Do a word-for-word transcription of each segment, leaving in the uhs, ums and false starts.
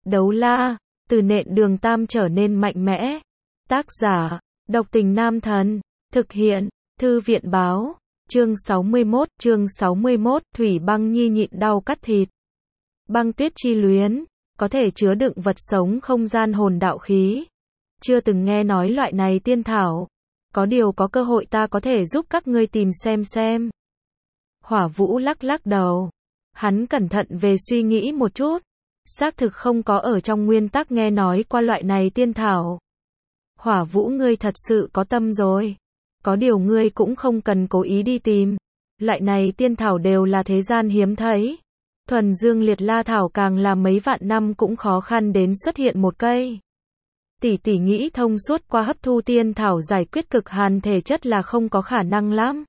Đấu la, từ nện đường tam trở nên mạnh mẽ. Tác giả, độc tình nam thần. Thực hiện, thư viện báo. Chương sáu mươi mốt, chương sáu mươi mốt, Thủy Băng Nhi nhịn đau cắt thịt. Băng tuyết chi luyến, có thể chứa đựng vật sống không gian hồn đạo khí. Chưa từng nghe nói loại này tiên thảo. Có điều có cơ hội ta có thể giúp các ngươi tìm xem xem. Hỏa Vũ lắc lắc đầu. Hắn cẩn thận về suy nghĩ một chút. Xác thực không có ở trong nguyên tắc nghe nói qua loại này tiên thảo. Hỏa Vũ ngươi thật sự có tâm rồi. Có điều ngươi cũng không cần cố ý đi tìm. Loại này tiên thảo đều là thế gian hiếm thấy. Thuần dương liệt la thảo càng là mấy vạn năm cũng khó khăn đến xuất hiện một cây. Tỷ tỷ nghĩ thông suốt qua hấp thu tiên thảo giải quyết cực hàn thể chất là không có khả năng lắm.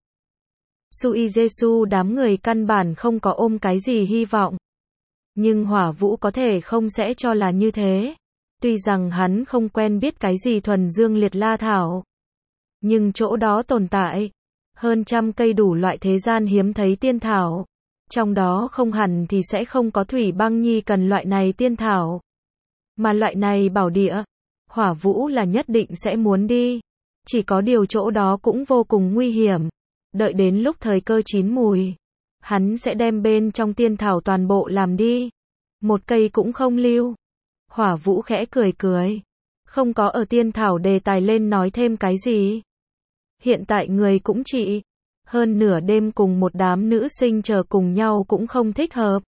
Sui Jesu đám người căn bản không có ôm cái gì hy vọng. Nhưng Hỏa Vũ có thể không sẽ cho là như thế. Tuy rằng hắn không quen biết cái gì thuần dương liệt la thảo. Nhưng chỗ đó tồn tại hơn trăm cây đủ loại thế gian hiếm thấy tiên thảo. Trong đó không hẳn thì sẽ không có Thủy Băng Nhi cần loại này tiên thảo. Mà loại này bảo địa, Hỏa Vũ là nhất định sẽ muốn đi. Chỉ có điều chỗ đó cũng vô cùng nguy hiểm. Đợi đến lúc thời cơ chín mùi, hắn sẽ đem bên trong tiên thảo toàn bộ làm đi. Một cây cũng không lưu. Hỏa Vũ khẽ cười cười. Không có ở tiên thảo đề tài lên nói thêm cái gì. Hiện tại người cũng chỉ hơn nửa đêm cùng một đám nữ sinh chờ cùng nhau cũng không thích hợp.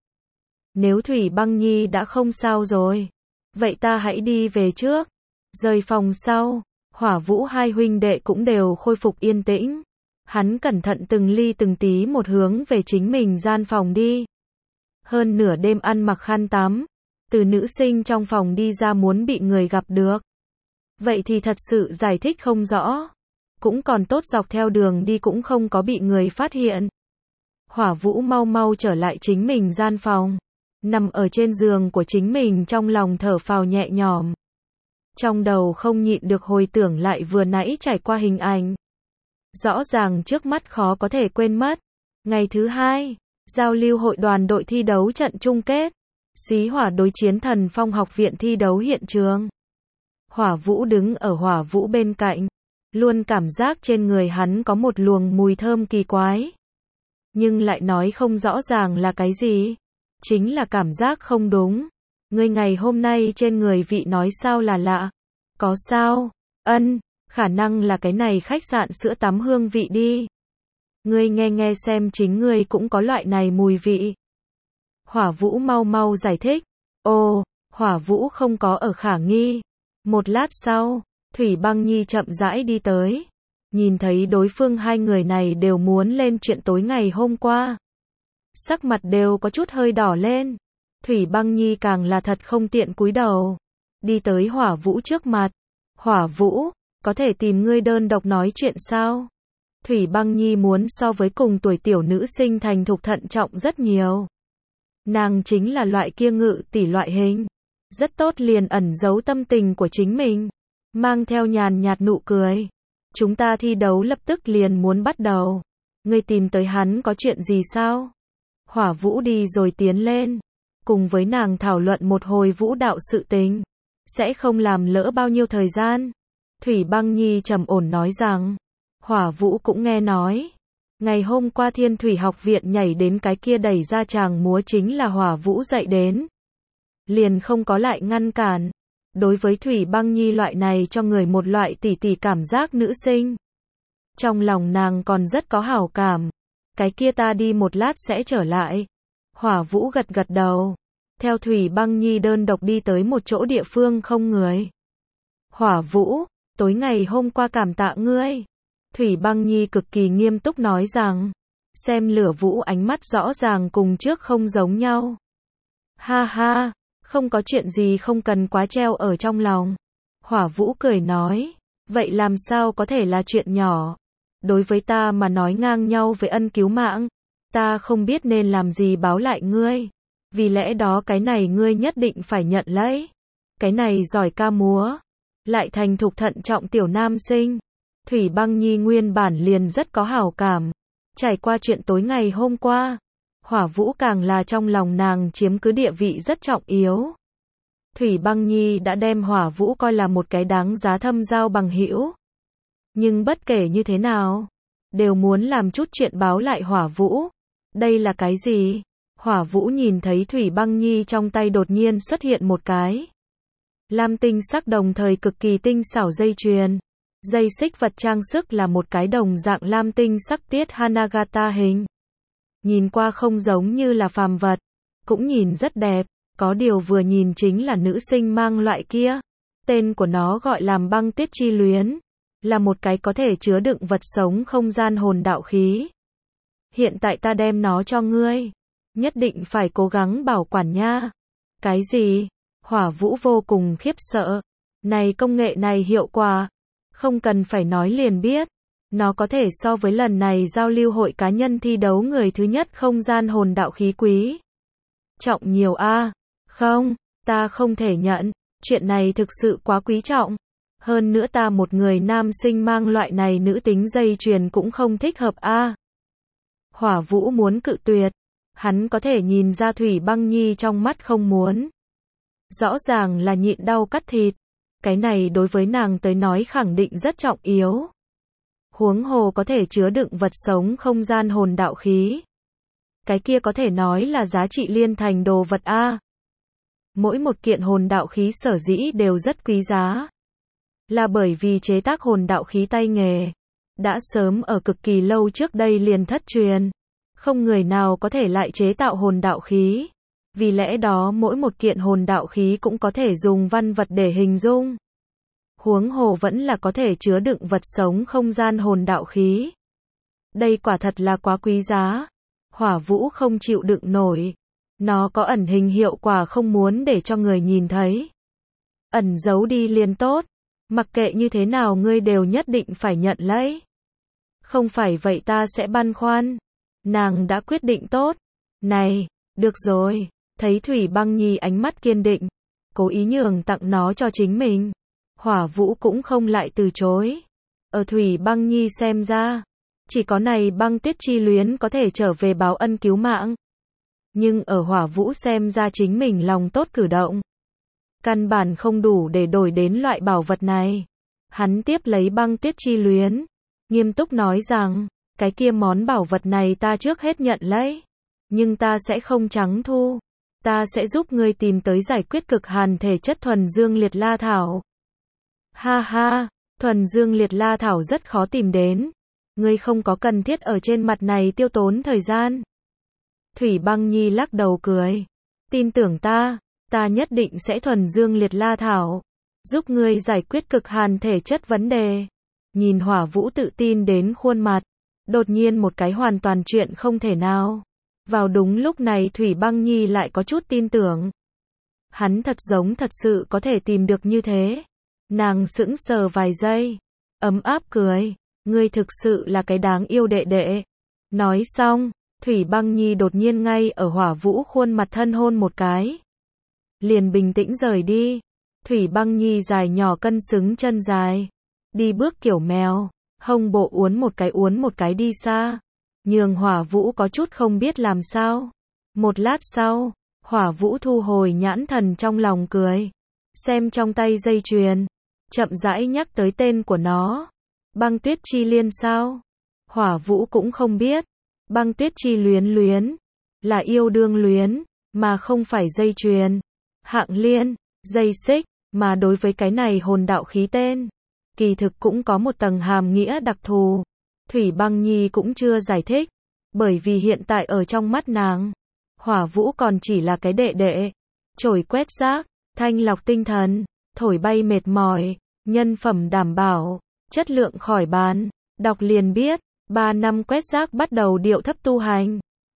Nếu Thủy Băng Nhi đã không sao rồi, vậy ta hãy đi về trước. Rời phòng sau, Hỏa Vũ hai huynh đệ cũng đều khôi phục yên tĩnh. Hắn cẩn thận từng ly từng tí một hướng về chính mình gian phòng đi. Hơn nửa đêm ăn mặc khăn tắm, từ nữ sinh trong phòng đi ra muốn bị người gặp được. Vậy thì thật sự giải thích không rõ. Cũng còn tốt dọc theo đường đi cũng không có bị người phát hiện. Hỏa Vũ mau mau trở lại chính mình gian phòng. Nằm ở trên giường của chính mình trong lòng thở phào nhẹ nhõm. Trong đầu không nhịn được hồi tưởng lại vừa nãy trải qua hình ảnh. Rõ ràng trước mắt khó có thể quên mất. Ngày thứ hai, giao lưu hội đoàn đội thi đấu trận chung kết. Xí Hỏa đối chiến Thần Phong học viện thi đấu hiện trường. Hỏa Vũ đứng ở Hỏa Vũ bên cạnh. Luôn cảm giác trên người hắn có một luồng mùi thơm kỳ quái. Nhưng lại nói không rõ ràng là cái gì. Chính là cảm giác không đúng. Ngươi ngày hôm nay trên người vị nói sao là lạ. Có sao? Ân, khả năng là cái này khách sạn sữa tắm hương vị đi. Ngươi nghe nghe xem chính ngươi cũng có loại này mùi vị. Hỏa Vũ mau mau giải thích. Ồ, Hỏa Vũ không có ở khả nghi. Một lát sau, Thủy Băng Nhi chậm rãi đi tới. Nhìn thấy đối phương hai người này đều muốn lên chuyện tối ngày hôm qua. Sắc mặt đều có chút hơi đỏ lên. Thủy Băng Nhi càng là thật không tiện cúi đầu. Đi tới Hỏa Vũ trước mặt. Hỏa Vũ, có thể tìm ngươi đơn độc nói chuyện sao? Thủy Băng Nhi muốn so với cùng tuổi tiểu nữ sinh thành thục thận trọng rất nhiều. Nàng chính là loại kia ngự tỷ loại hình. Rất tốt liền ẩn giấu tâm tình của chính mình. Mang theo nhàn nhạt nụ cười. Chúng ta thi đấu lập tức liền muốn bắt đầu. Ngươi tìm tới hắn có chuyện gì sao? Hỏa Vũ đi rồi tiến lên. Cùng với nàng thảo luận một hồi vũ đạo sự tình. Sẽ không làm lỡ bao nhiêu thời gian. Thủy Băng Nhi trầm ổn nói rằng. Hỏa Vũ cũng nghe nói. Ngày hôm qua Thiên Thủy học viện nhảy đến cái kia đẩy ra chàng múa chính là Hỏa Vũ dạy đến. Liền không có lại ngăn cản. Đối với Thủy Băng Nhi loại này cho người một loại tỉ tỉ cảm giác nữ sinh. Trong lòng nàng còn rất có hảo cảm. Cái kia ta đi một lát sẽ trở lại. Hỏa Vũ gật gật đầu. Theo Thủy Băng Nhi đơn độc đi tới một chỗ địa phương không người. Hỏa Vũ, tối ngày hôm qua cảm tạ ngươi. Thủy Băng Nhi cực kỳ nghiêm túc nói rằng. Xem Lửa Vũ ánh mắt rõ ràng cùng trước không giống nhau. Ha ha. Không có chuyện gì không cần quá treo ở trong lòng. Hỏa Vũ cười nói. Vậy làm sao có thể là chuyện nhỏ. Đối với ta mà nói ngang nhau với ân cứu mạng. Ta không biết nên làm gì báo lại ngươi. Vì lẽ đó cái này ngươi nhất định phải nhận lấy. Cái này giỏi ca múa. Lại thành thục thận trọng tiểu nam sinh. Thủy Băng Nhi nguyên bản liền rất có hảo cảm. Trải qua chuyện tối ngày hôm qua. Hỏa Vũ càng là trong lòng nàng chiếm cứ địa vị rất trọng yếu. Thủy Băng Nhi đã đem Hỏa Vũ coi là một cái đáng giá thâm giao bằng hữu. Nhưng bất kể như thế nào, đều muốn làm chút chuyện báo lại Hỏa Vũ. Đây là cái gì? Hỏa Vũ nhìn thấy Thủy Băng Nhi trong tay đột nhiên xuất hiện một cái lam tinh sắc đồng thời cực kỳ tinh xảo dây chuyền. Dây xích vật trang sức là một cái đồng dạng lam tinh sắc tiết Hanagata hình. Nhìn qua không giống như là phàm vật, cũng nhìn rất đẹp, có điều vừa nhìn chính là nữ sinh mang loại kia. Tên của nó gọi là băng tuyết chi luyến, là một cái có thể chứa đựng vật sống không gian hồn đạo khí. Hiện tại ta đem nó cho ngươi, nhất định phải cố gắng bảo quản nha. Cái gì? Hỏa Vũ vô cùng khiếp sợ. Này công nghệ này hiệu quả, không cần phải nói liền biết. Nó có thể so với lần này giao lưu hội cá nhân thi đấu người thứ nhất không gian hồn đạo khí quý. Trọng nhiều a. À? Không, ta không thể nhận, chuyện này thực sự quá quý trọng. Hơn nữa ta một người nam sinh mang loại này nữ tính dây chuyền cũng không thích hợp a. À? Hỏa Vũ muốn cự tuyệt, hắn có thể nhìn ra Thủy Băng Nhi trong mắt không muốn. Rõ ràng là nhịn đau cắt thịt, cái này đối với nàng tới nói khẳng định rất trọng yếu. Huống hồ có thể chứa đựng vật sống không gian hồn đạo khí. Cái kia có thể nói là giá trị liên thành đồ vật a. À. Mỗi một kiện hồn đạo khí sở dĩ đều rất quý giá. Là bởi vì chế tác hồn đạo khí tay nghề đã sớm ở cực kỳ lâu trước đây liền thất truyền. Không người nào có thể lại chế tạo hồn đạo khí. Vì lẽ đó mỗi một kiện hồn đạo khí cũng có thể dùng văn vật để hình dung. Huống hồ vẫn là có thể chứa đựng vật sống không gian hồn đạo khí. Đây quả thật là quá quý giá. Hỏa Vũ không chịu đựng nổi. Nó có ẩn hình hiệu quả không muốn để cho người nhìn thấy. Ẩn giấu đi liền tốt. Mặc kệ như thế nào ngươi đều nhất định phải nhận lấy. Không phải vậy ta sẽ băn khoăn. Nàng đã quyết định tốt. Này, được rồi. Thấy Thủy Băng Nhi ánh mắt kiên định, cố ý nhường tặng nó cho chính mình. Hỏa Vũ cũng không lại từ chối. Ở Thủy Băng Nhi xem ra, chỉ có này băng tuyết chi luyến có thể trở về báo ân cứu mạng. Nhưng ở Hỏa Vũ xem ra chính mình lòng tốt cử động. Căn bản không đủ để đổi đến loại bảo vật này. Hắn tiếp lấy băng tuyết chi luyến, nghiêm túc nói rằng, cái kia món bảo vật này ta trước hết nhận lấy. Nhưng ta sẽ không trắng thu. Ta sẽ giúp ngươi tìm tới giải quyết cực hàn thể chất thuần dương liệt la thảo. Ha ha, thuần dương liệt la thảo rất khó tìm đến. Ngươi không có cần thiết ở trên mặt này tiêu tốn thời gian. Thủy Băng Nhi lắc đầu cười. Tin tưởng ta, ta nhất định sẽ thuần dương liệt la thảo. Giúp ngươi giải quyết cực hàn thể chất vấn đề. Nhìn Hỏa Vũ tự tin đến khuôn mặt. Đột nhiên một cái hoàn toàn chuyện không thể nào. Vào đúng lúc này Thủy Băng Nhi lại có chút tin tưởng. Hắn thật giống thật sự có thể tìm được như thế. Nàng sững sờ vài giây. Ấm áp cười. Ngươi thực sự là cái đáng yêu đệ đệ. Nói xong, Thủy Băng Nhi đột nhiên ngay ở Hỏa Vũ khuôn mặt thân hôn một cái. Liền bình tĩnh rời đi. Thủy Băng Nhi dài nhỏ cân xứng chân dài. Đi bước kiểu mèo. Hông bộ uốn một cái uốn một cái đi xa. Nhường Hỏa Vũ có chút không biết làm sao. Một lát sau, Hỏa Vũ thu hồi nhãn thần trong lòng cười. Xem trong tay dây chuyền. Chậm rãi nhắc tới tên của nó. Băng tuyết chi liên sao? Hỏa Vũ cũng không biết. Băng tuyết chi luyến luyến. Là yêu đương luyến. Mà không phải dây chuyền. Hạng liên. Dây xích. Mà đối với cái này hồn đạo khí tên. Kỳ thực cũng có một tầng hàm nghĩa đặc thù. Thủy Băng Nhi cũng chưa giải thích. Bởi vì hiện tại ở trong mắt nàng, Hỏa Vũ còn chỉ là cái đệ đệ. Chổi quét rác, thanh lọc tinh thần, thổi bay mệt mỏi, nhân phẩm đảm bảo, chất lượng khỏi bàn. Đọc liền biết, ba năm quét rác bắt đầu điệu thấp tu hành.